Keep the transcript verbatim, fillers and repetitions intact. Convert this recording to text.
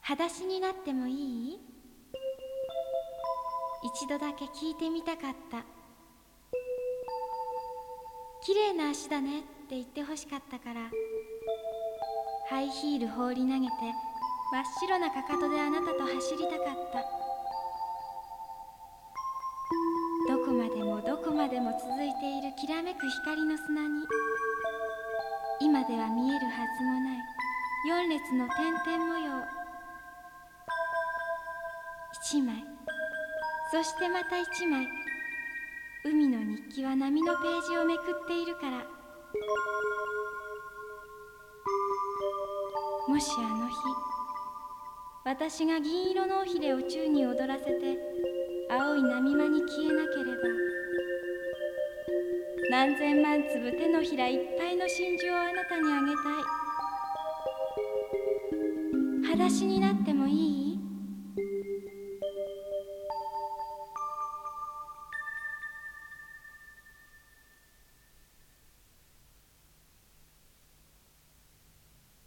裸足になってもいい？一度だけ聞いてみたかった。綺麗な足だねって言ってほしかったから。ハイヒール放り投げて真っ白なかかとであなたと走りたかった。どこまでもどこまでも続いているきらめく光の砂に、今では見えるはずもない四列の点々模様。一枚、そしてまた一枚。海の日記は波のページをめくっているから。もしあの日、私が銀色の尾ひれを宙に踊らせて青い波間に消えなければ、何千万粒手のひらいっぱいの真珠をあなたにあげたい。裸足になってもいい？